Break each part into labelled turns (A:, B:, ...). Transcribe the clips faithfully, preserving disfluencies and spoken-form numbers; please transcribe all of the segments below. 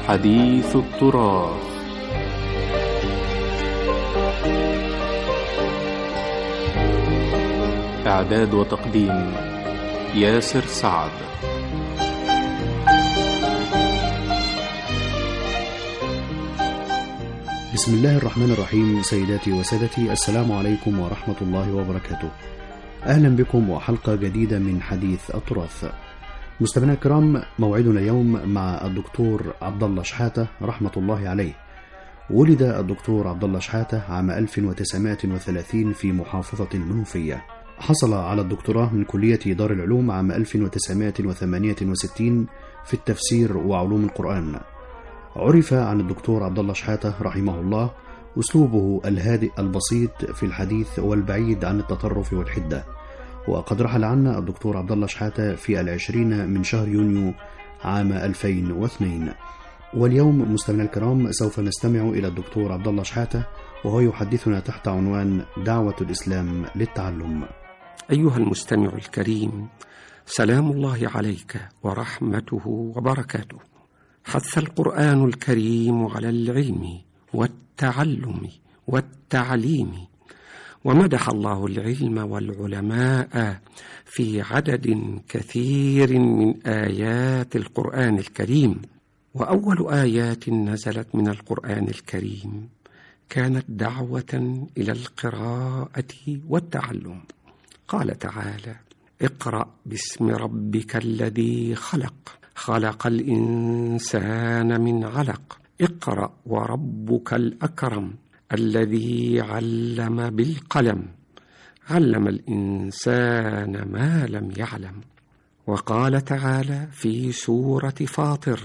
A: حديث التراث. إعداد وتقديم ياسر سعد.
B: بسم الله الرحمن الرحيم. سيداتي وسادتي، السلام عليكم ورحمة الله وبركاته. أهلا بكم وحلقة جديدة من حديث التراث. مستمعينا الكرام، موعدنا اليوم مع الدكتور عبد الله شحاتة رحمة الله عليه. ولد الدكتور عبد الله شحاتة عام ألف وتسعمائة وثلاثين في محافظة المنوفية. حصل على الدكتوراه من كلية دار العلوم عام ألف وتسعمائة وثمانية وستين في التفسير وعلوم القرآن. عرف عن الدكتور عبد الله شحاتة رحمه الله أسلوبه الهادئ البسيط في الحديث والبعيد عن التطرف والحدة. وقد رحل عنا الدكتور عبد الله شحاتة في العشرين من شهر يونيو عام ألفين واثنين. واليوم مستمعينا الكرام سوف نستمع إلى الدكتور عبد الله شحاتة وهو يحدثنا تحت عنوان دعوة الإسلام للتعلم.
C: أيها المستمع الكريم، سلام الله عليك ورحمته وبركاته. حث القرآن الكريم على العلم والتعلم والتعليم، ومدح الله العلم والعلماء في عدد كثير من آيات القرآن الكريم. وأول آيات نزلت من القرآن الكريم كانت دعوة إلى القراءة والتعلم. قال تعالى: اقرأ باسم ربك الذي خلق خلق الإنسان من علق اقرأ وربك الأكرم الذي علم بالقلم علم الإنسان ما لم يعلم. وقال تعالى في سورة فاطر: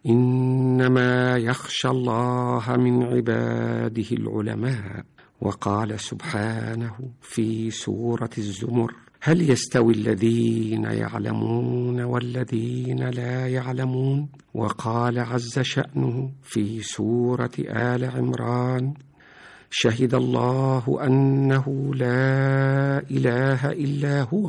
C: إنما يخشى الله من عباده العلماء. وقال سبحانه في سورة الزمر: هل يستوي الذين يعلمون والذين لا يعلمون؟ وقال عز شأنه في سورة آل عمران: شهد الله أنه لا إله إلا هو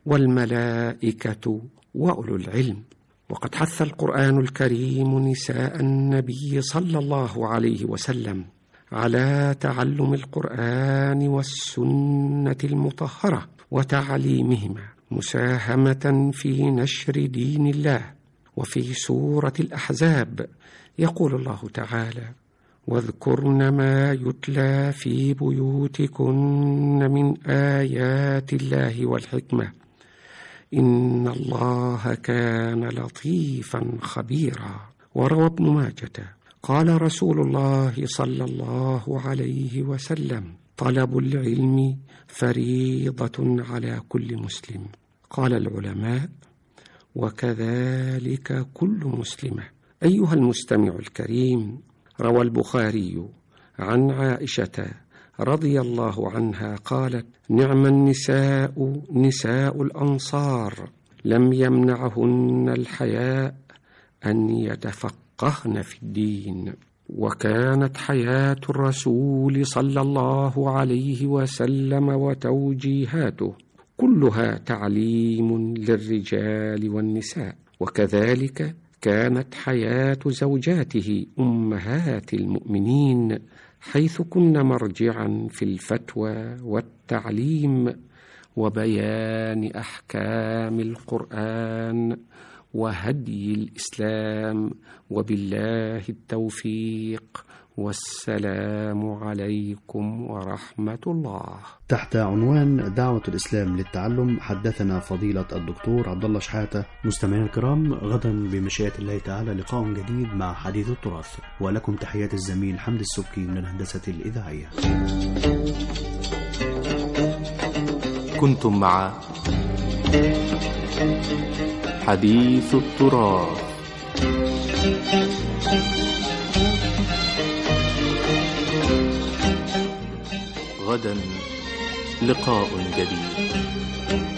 C: والملائكة وأولو العلم. وقد حث القرآن الكريم نساء النبي صلى الله عليه وسلم على تعلم القرآن والسنة المطهرة وتعليمهما مساهمة في نشر دين الله. وفي سورة الأحزاب يقول الله تعالى: واذكرن ما يتلى في بيوتكن من آيات الله والحكمة إن الله كان لطيفا خبيرا. وروى ابن ماجة قال رسول الله صلى الله عليه وسلم: طلب العلم فريضة على كل مسلم. قال العلماء: وكذلك كل مسلمة. أيها المستمع الكريم، روى البخاري عن عائشة رضي الله عنها قالت: نعم النساء نساء الأنصار لم يمنعهن الحياء أن يتفقهن في الدين. وكانت حياة الرسول صلى الله عليه وسلم وتوجيهاته كلها تعليم للرجال والنساء. وكذلك كانت حياة زوجاته أمهات المؤمنين، حيث كن مرجعا في الفتوى والتعليم وبيان أحكام القرآن وهدي الإسلام. وبالله التوفيق، والسلام عليكم ورحمة الله.
B: تحت عنوان دعوة الإسلام للتعلم حدثنا فضيلة الدكتور عبد الله شحاتة. مستمعينا الكرام، غدا بمشيئة الله تعالى لقاء جديد مع حديث التراث، ولكم تحيات الزميل حمد السبكي من الهندسة الإذاعية.
A: كنتم مع حديث التراث. غدا لقاء جديد.